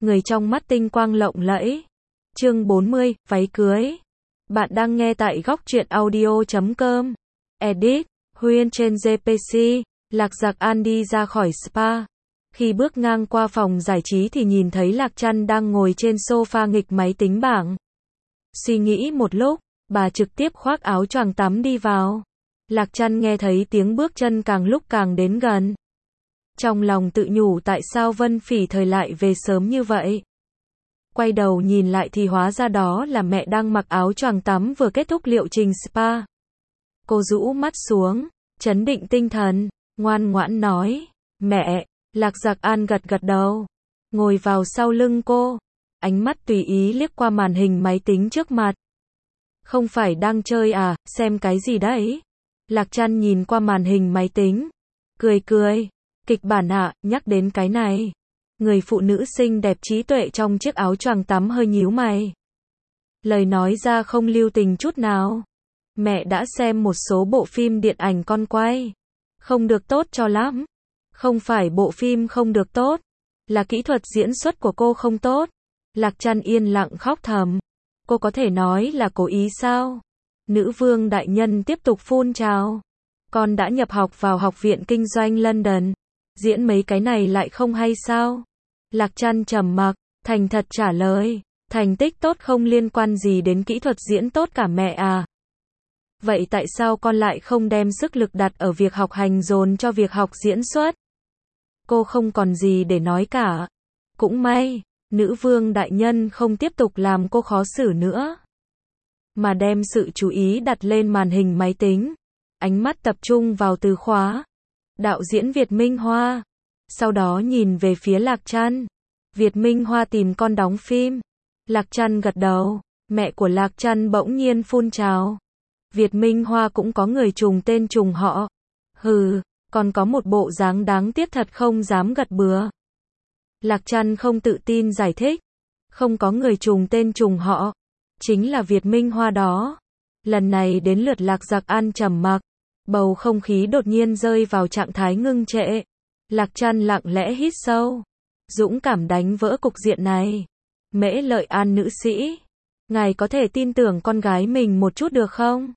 người trong mắt tinh quang lộng lẫy. Chương 40, váy cưới. Bạn đang nghe tại góc truyện audio.com. Edit, Huyên trên GPC. Lạc Giặc An đi ra khỏi spa. Khi bước ngang qua phòng giải trí thì nhìn thấy Lạc Trăn đang ngồi trên sofa nghịch máy tính bảng. Suy nghĩ một lúc, bà trực tiếp khoác áo choàng tắm đi vào. Lạc Trăn nghe thấy tiếng bước chân càng lúc càng đến gần. Trong lòng tự nhủ tại sao Vân Phỉ thời lại về sớm như vậy. Quay đầu nhìn lại thì hóa ra đó là mẹ đang mặc áo choàng tắm vừa kết thúc liệu trình spa. Cô rũ mắt xuống, trấn định tinh thần, ngoan ngoãn nói, mẹ. Lạc Giặc An gật gật đầu, ngồi vào sau lưng cô, ánh mắt tùy ý liếc qua màn hình máy tính trước mặt. Không phải đang chơi à, xem cái gì đấy? Lạc Trăn nhìn qua màn hình máy tính, cười cười, kịch bản ạ, nhắc đến cái này. Người phụ nữ xinh đẹp trí tuệ trong chiếc áo choàng tắm hơi nhíu mày. Lời nói ra không lưu tình chút nào. Mẹ đã xem một số bộ phim điện ảnh con quay. Không được tốt cho lắm. Không phải bộ phim không được tốt, là kỹ thuật diễn xuất của cô không tốt. Lạc Trăn yên lặng khóc thầm. Cô có thể nói là cố ý sao? Nữ vương đại nhân tiếp tục phun trào. Con đã nhập học vào Học viện Kinh doanh London. Diễn mấy cái này lại không hay sao? Lạc Trăn trầm mặc, thành thật trả lời. Thành tích tốt không liên quan gì đến kỹ thuật diễn tốt cả mẹ à. Vậy tại sao con lại không đem sức lực đặt ở việc học hành dồn cho việc học diễn xuất? Cô không còn gì để nói cả. Cũng may, nữ vương đại nhân không tiếp tục làm cô khó xử nữa. Mà đem sự chú ý đặt lên màn hình máy tính. Ánh mắt tập trung vào từ khóa. Đạo diễn Việt Minh Hoa. Sau đó nhìn về phía Lạc Trăn. Việt Minh Hoa tìm con đóng phim. Lạc Trăn gật đầu. Mẹ của Lạc Trăn bỗng nhiên phun trào. Việt Minh Hoa cũng có người trùng tên trùng họ. Hừ, còn có một bộ dáng đáng tiếc thật không dám gật bừa. Lạc Trăn không tự tin giải thích. Không có người trùng tên trùng họ. Chính là Việt Minh Hoa đó. Lần này đến lượt Lạc Giặc An trầm mặc. Bầu không khí đột nhiên rơi vào trạng thái ngưng trệ. Lạc Trăn lặng lẽ hít sâu. Dũng cảm đánh vỡ cục diện này. Mễ Lợi An nữ sĩ. Ngài có thể tin tưởng con gái mình một chút được không?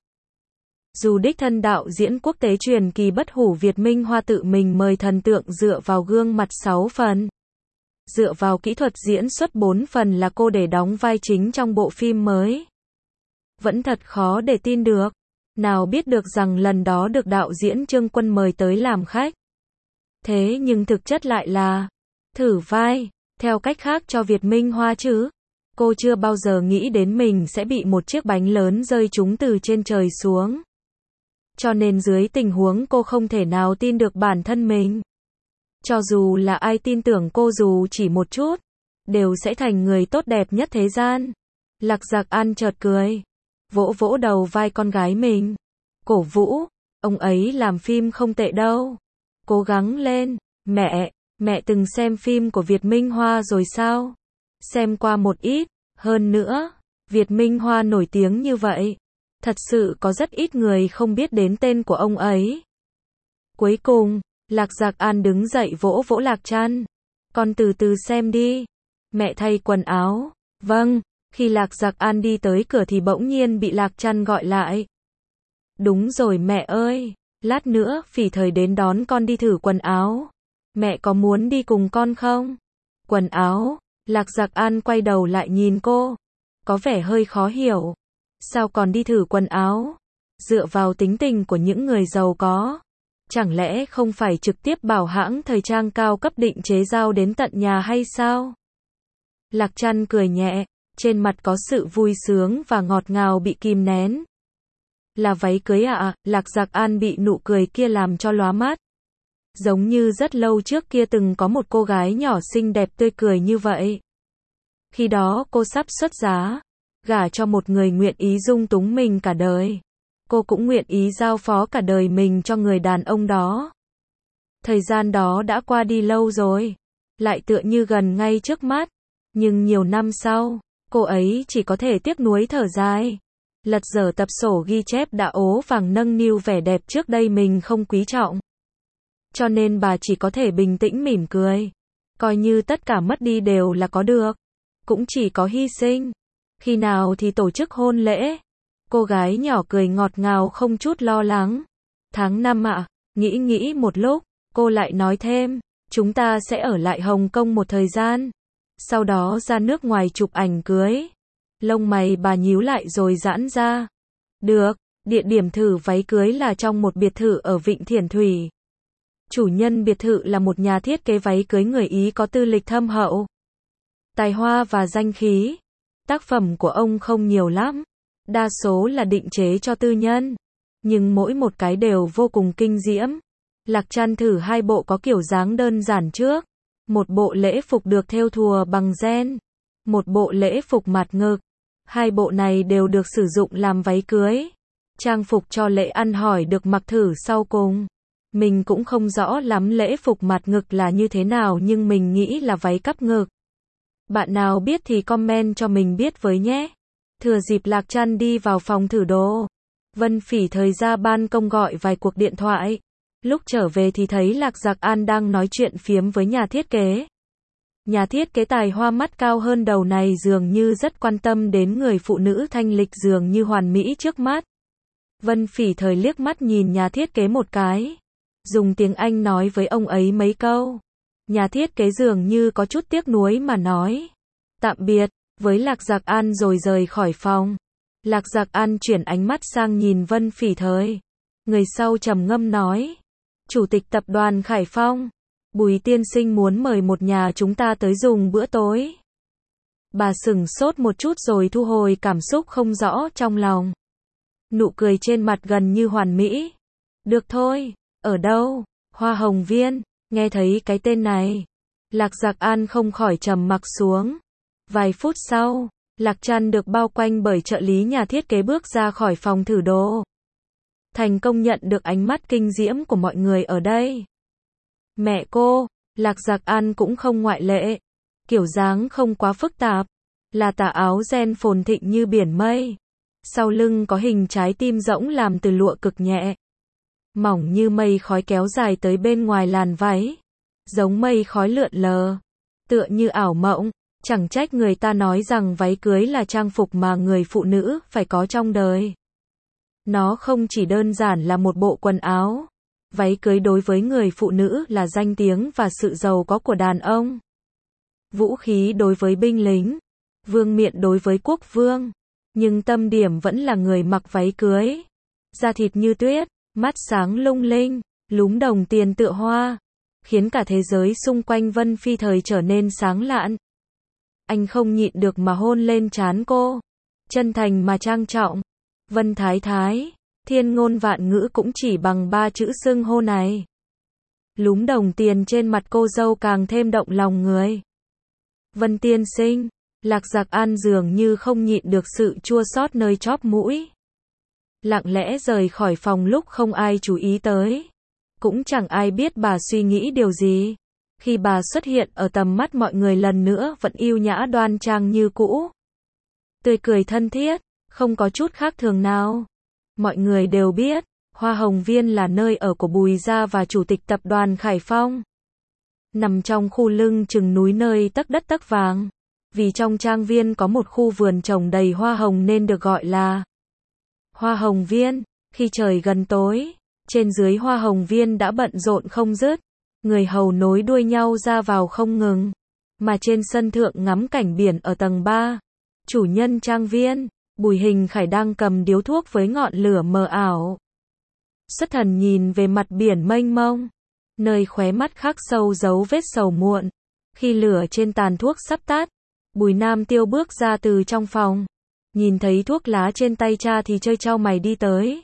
Dù đích thân đạo diễn quốc tế truyền kỳ bất hủ Việt Minh Hoa tự mình mời thần tượng dựa vào gương mặt 6 phần. Dựa vào kỹ thuật diễn xuất 4 phần là cô để đóng vai chính trong bộ phim mới. Vẫn thật khó để tin được. Nào biết được rằng lần đó được đạo diễn Trương Quân mời tới làm khách. Thế nhưng thực chất lại là thử vai, theo cách khác cho Việt Minh Hoa chứ. Cô chưa bao giờ nghĩ đến mình sẽ bị một chiếc bánh lớn rơi trúng từ trên trời xuống. Cho nên dưới tình huống cô không thể nào tin được bản thân mình. Cho dù là ai tin tưởng cô dù chỉ một chút, đều sẽ thành người tốt đẹp nhất thế gian. Lạc Giặc An chợt cười, vỗ vỗ đầu vai con gái mình. Cổ vũ, ông ấy làm phim không tệ đâu. Cố gắng lên, mẹ từng xem phim của Việt Minh Hoa rồi sao? Xem qua một ít, hơn nữa, Việt Minh Hoa nổi tiếng như vậy. Thật sự có rất ít người không biết đến tên của ông ấy. Cuối cùng, Lạc Giặc An đứng dậy vỗ vỗ Lạc Trăn. Con từ từ xem đi. Mẹ thay quần áo. Vâng, khi Lạc Giặc An đi tới cửa thì bỗng nhiên bị Lạc Trăn gọi lại. Đúng rồi mẹ ơi, lát nữa Phỉ Thời đến đón con đi thử quần áo. Mẹ có muốn đi cùng con không? Quần áo? Lạc Giặc An quay đầu lại nhìn cô. Có vẻ hơi khó hiểu. Sao còn đi thử quần áo? Dựa vào tính tình của những người giàu có. Chẳng lẽ không phải trực tiếp bảo hãng thời trang cao cấp định chế giao đến tận nhà hay sao? Lạc Trăn cười nhẹ, trên mặt có sự vui sướng và ngọt ngào bị kìm nén. Là váy cưới ạ? Lạc Giặc An bị nụ cười kia làm cho lóa mắt. Giống như rất lâu trước kia từng có một cô gái nhỏ xinh đẹp tươi cười như vậy. Khi đó cô sắp xuất giá, gả cho một người nguyện ý dung túng mình cả đời. Cô cũng nguyện ý giao phó cả đời mình cho người đàn ông đó. Thời gian đó đã qua đi lâu rồi, lại tựa như gần ngay trước mắt. Nhưng nhiều năm sau, cô ấy chỉ có thể tiếc nuối thở dài. Lật dở tập sổ ghi chép đã ố vàng nâng niu vẻ đẹp trước đây mình không quý trọng. Cho nên bà chỉ có thể bình tĩnh mỉm cười. Coi như tất cả mất đi đều là có được. Cũng chỉ có hy sinh. Khi nào thì tổ chức hôn lễ? Cô gái nhỏ cười ngọt ngào không chút lo lắng. Tháng 5 ạ. Nghĩ một lúc, cô lại nói thêm, chúng ta sẽ ở lại Hồng Kông một thời gian. Sau đó ra nước ngoài chụp ảnh cưới. Lông mày bà nhíu lại rồi giãn ra. Được, địa điểm thử váy cưới là trong một biệt thự ở Vịnh Thiển Thủy. Chủ nhân biệt thự là một nhà thiết kế váy cưới người Ý có tư lịch thâm hậu, tài hoa và danh khí. Tác phẩm của ông không nhiều lắm, đa số là định chế cho tư nhân, nhưng mỗi một cái đều vô cùng kinh diễm. Lạc Trăn thử 2 bộ có kiểu dáng đơn giản trước, một bộ lễ phục được thêu thùa bằng ren, một bộ lễ phục mặt ngực. 2 bộ này đều được sử dụng làm váy cưới. Trang phục cho lễ ăn hỏi được mặc thử sau cùng. Mình cũng không rõ lắm lễ phục mặt ngực là như thế nào nhưng mình nghĩ là váy cắp ngực. Bạn nào biết thì comment cho mình biết với nhé. Thừa dịp Lạc Trăn đi vào phòng thử đồ, Vân Phỉ thời ra ban công gọi vài cuộc điện thoại. Lúc trở về thì thấy Lạc Giặc An đang nói chuyện phiếm với nhà thiết kế. Nhà thiết kế tài hoa mắt cao hơn đầu này dường như rất quan tâm đến người phụ nữ thanh lịch dường như hoàn mỹ trước mắt. Vân Phỉ thời liếc mắt nhìn nhà thiết kế một cái, dùng tiếng Anh nói với ông ấy mấy câu. Nhà thiết kế dường như có chút tiếc nuối mà nói tạm biệt với Lạc Giặc An rồi rời khỏi phòng. Lạc Giặc An chuyển ánh mắt sang nhìn Vân Phỉ thời. Người sau trầm ngâm nói, Chủ tịch tập đoàn Khải Phong, Bùi tiên sinh muốn mời một nhà chúng ta tới dùng bữa tối. Bà sửng sốt một chút rồi thu hồi cảm xúc không rõ trong lòng. Nụ cười trên mặt gần như hoàn mỹ. Được thôi, ở đâu? Hoa Hồng Viên. Nghe thấy cái tên này, Lạc Giặc An không khỏi trầm mặc xuống. Vài phút sau, Lạc Trăn được bao quanh bởi trợ lý nhà thiết kế bước ra khỏi phòng thử đồ. Thành công nhận được ánh mắt kinh diễm của mọi người ở đây. Mẹ cô, Lạc Giặc An cũng không ngoại lệ. Kiểu dáng không quá phức tạp, là tà áo ren phồn thịnh như biển mây. Sau lưng có hình trái tim rỗng làm từ lụa cực nhẹ, mỏng như mây khói kéo dài tới bên ngoài làn váy, giống mây khói lượn lờ, tựa như ảo mộng. Chẳng trách người ta nói rằng váy cưới là trang phục mà người phụ nữ phải có trong đời. Nó không chỉ đơn giản là một bộ quần áo. Váy cưới đối với người phụ nữ là danh tiếng và sự giàu có của đàn ông. Vũ khí đối với binh lính, vương miện đối với quốc vương. Nhưng tâm điểm vẫn là người mặc váy cưới. Da thịt như tuyết, mắt sáng lung linh, lúm đồng tiền tựa hoa, khiến cả thế giới xung quanh Vân Phi thời trở nên sáng lạn. Anh không nhịn được mà hôn lên trán cô. Chân thành mà trang trọng. Vân Thái Thái, thiên ngôn vạn ngữ cũng chỉ bằng 3 chữ xưng hô này. Lúm đồng tiền trên mặt cô dâu càng thêm động lòng người. Vân tiên sinh, Lạc Giặc An dường như không nhịn được sự chua xót nơi chóp mũi. Lặng lẽ rời khỏi phòng lúc không ai chú ý tới. Cũng chẳng ai biết bà suy nghĩ điều gì. Khi bà xuất hiện ở tầm mắt mọi người lần nữa vẫn yêu nhã đoan trang như cũ. Tươi cười thân thiết, không có chút khác thường nào. Mọi người đều biết, Hoa Hồng Viên là nơi ở của Bùi Gia và Chủ tịch tập đoàn Khải Phong. Nằm trong khu lưng chừng núi nơi tấc đất tấc vàng. Vì trong trang viên có một khu vườn trồng đầy hoa hồng nên được gọi là Hoa Hồng Viên. Khi trời gần tối, trên dưới Hoa Hồng Viên đã bận rộn không dứt. Người hầu nối đuôi nhau ra vào không ngừng. Mà trên sân thượng ngắm cảnh biển ở tầng 3, chủ nhân trang viên, Bùi Hình Khải đang cầm điếu thuốc với ngọn lửa mờ ảo. Xuất thần nhìn về mặt biển mênh mông, nơi khóe mắt khắc sâu dấu vết sầu muộn. Khi lửa trên tàn thuốc sắp tắt, Bùi Nam Tiêu bước ra từ trong phòng. Nhìn thấy thuốc lá trên tay cha thì chau chau mày đi tới.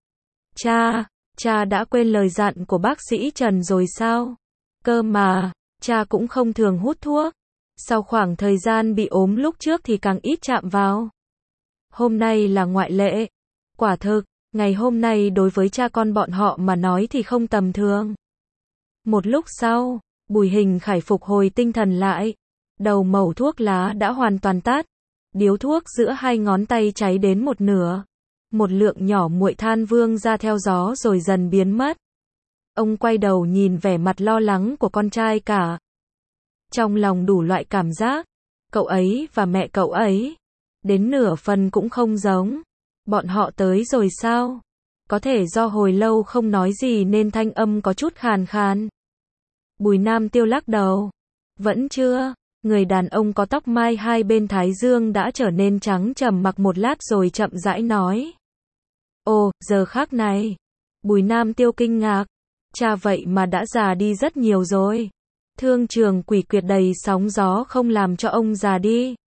Cha đã quên lời dặn của bác sĩ Trần rồi sao? Cơ mà, cha cũng không thường hút thuốc. Sau khoảng thời gian bị ốm lúc trước thì càng ít chạm vào. Hôm nay là ngoại lệ. Quả thực, ngày hôm nay đối với cha con bọn họ mà nói thì không tầm thường. Một lúc sau, Bùi Hình Khải phục hồi tinh thần lại. Đầu mẩu thuốc lá đã hoàn toàn tắt. Điếu thuốc giữa hai ngón tay cháy đến một nửa. Một lượng nhỏ muội than vương ra theo gió rồi dần biến mất. Ông quay đầu nhìn vẻ mặt lo lắng của con trai cả. Trong lòng đủ loại cảm giác, cậu ấy và mẹ cậu ấy, đến nửa phần cũng không giống. Bọn họ tới rồi sao? Có thể do hồi lâu không nói gì nên thanh âm có chút khàn khàn. Bùi Nam Tiêu lắc đầu. Vẫn chưa. Người đàn ông có tóc mai hai bên thái dương đã trở nên trắng trầm mặc một lát rồi chậm rãi nói. Ồ, giờ khác này. Bùi Nam Tiêu kinh ngạc. Cha vậy mà đã già đi rất nhiều rồi. Thương trường quỷ quyệt đầy sóng gió không làm cho ông già đi.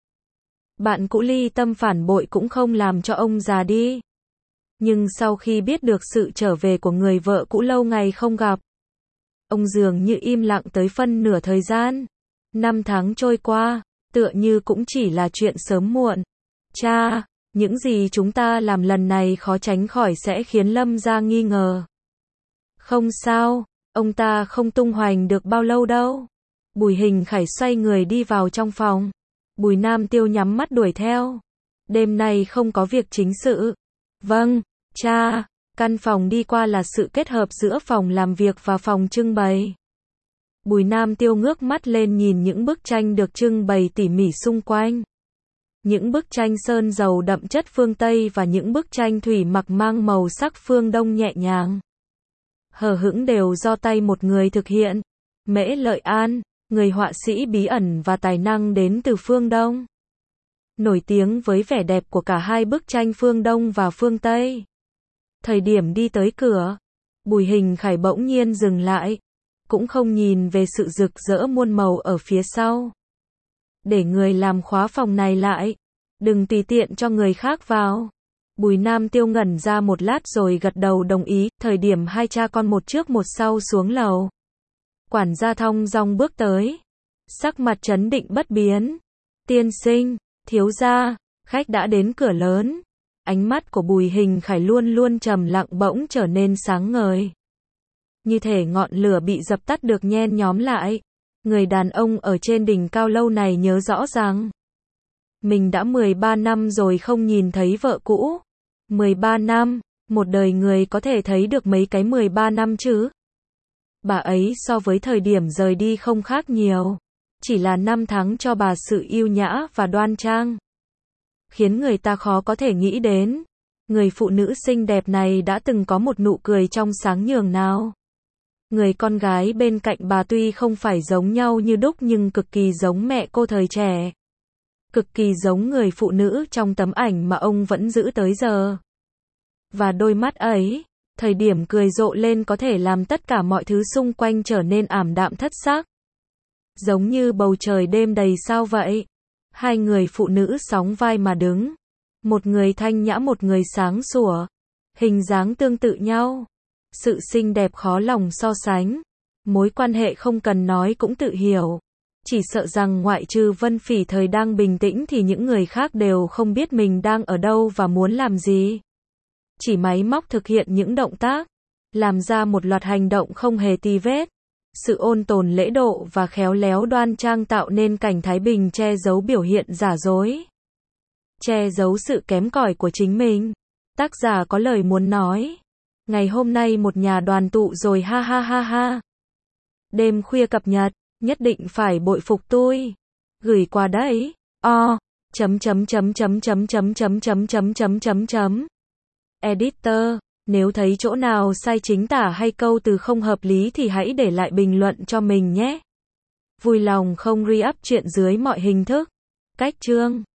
Bạn cũ ly tâm phản bội cũng không làm cho ông già đi. Nhưng sau khi biết được sự trở về của người vợ cũ lâu ngày không gặp, ông dường như im lặng tới phân nửa thời gian. 5 tháng trôi qua, tựa như cũng chỉ là chuyện sớm muộn. Cha, những gì chúng ta làm lần này khó tránh khỏi sẽ khiến Lâm gia nghi ngờ. Không sao, ông ta không tung hoành được bao lâu đâu. Bùi Hình Khải xoay người đi vào trong phòng. Bùi Nam Tiêu nhắm mắt đuổi theo. Đêm nay không có việc chính sự. Vâng, cha. Căn phòng đi qua là sự kết hợp giữa phòng làm việc và phòng trưng bày. Bùi Nam Tiêu ngước mắt lên nhìn những bức tranh được trưng bày tỉ mỉ xung quanh. Những bức tranh sơn dầu đậm chất phương Tây và những bức tranh thủy mặc mang màu sắc phương Đông nhẹ nhàng. Hờ hững đều do tay một người thực hiện. Mễ Lợi An, người họa sĩ bí ẩn và tài năng đến từ phương Đông. Nổi tiếng với vẻ đẹp của cả hai bức tranh phương Đông và phương Tây. Thời điểm đi tới cửa, Bùi Hình Khải bỗng nhiên dừng lại, cũng không nhìn về sự rực rỡ muôn màu ở phía sau. Để người làm khóa phòng này lại, đừng tùy tiện cho người khác vào. Bùi Nam Tiêu ngẩn ra một lát rồi gật đầu đồng ý, thời điểm hai cha con một trước một sau xuống lầu. Quản gia thong dong bước tới, sắc mặt trấn định bất biến. Tiên sinh, thiếu gia, khách đã đến cửa lớn. Ánh mắt của Bùi Hình Khải luôn luôn trầm lặng bỗng trở nên sáng ngời. Như thể ngọn lửa bị dập tắt được nhen nhóm lại. Người đàn ông ở trên đỉnh cao lâu này nhớ rõ rằng mình đã 13 năm rồi không nhìn thấy vợ cũ. 13 năm, một đời người có thể thấy được mấy cái 13 năm chứ? Bà ấy so với thời điểm rời đi không khác nhiều. Chỉ là 5 tháng cho bà sự yêu nhã và đoan trang. Khiến người ta khó có thể nghĩ đến. Người phụ nữ xinh đẹp này đã từng có một nụ cười trong sáng nhường nào. Người con gái bên cạnh bà tuy không phải giống nhau như đúc nhưng cực kỳ giống mẹ cô thời trẻ. Cực kỳ giống người phụ nữ trong tấm ảnh mà ông vẫn giữ tới giờ. Và đôi mắt ấy, thời điểm cười rộ lên có thể làm tất cả mọi thứ xung quanh trở nên ảm đạm thất sắc. Giống như bầu trời đêm đầy sao vậy. Hai người phụ nữ sóng vai mà đứng. Một người thanh nhã một người sáng sủa. Hình dáng tương tự nhau. Sự xinh đẹp khó lòng so sánh. Mối quan hệ không cần nói cũng tự hiểu. Chỉ sợ rằng ngoại trừ Vân Phỉ thời đang bình tĩnh thì những người khác đều không biết mình đang ở đâu và muốn làm gì. Chỉ máy móc thực hiện những động tác. Làm ra một loạt hành động không hề tì vết. Sự ôn tồn lễ độ và khéo léo đoan trang tạo nên cảnh thái bình che giấu biểu hiện giả dối. Che giấu sự kém cỏi của chính mình. Tác giả có lời muốn nói. Ngày hôm nay một nhà đoàn tụ rồi ha ha ha ha. Đêm khuya cập nhật, nhất định phải bội phục tôi. Gửi qua đấy. Editor, nếu thấy chỗ nào sai chính tả hay câu từ không hợp lý thì hãy để lại bình luận cho mình nhé. Vui lòng không re-up chuyện dưới mọi hình thức. Cách chương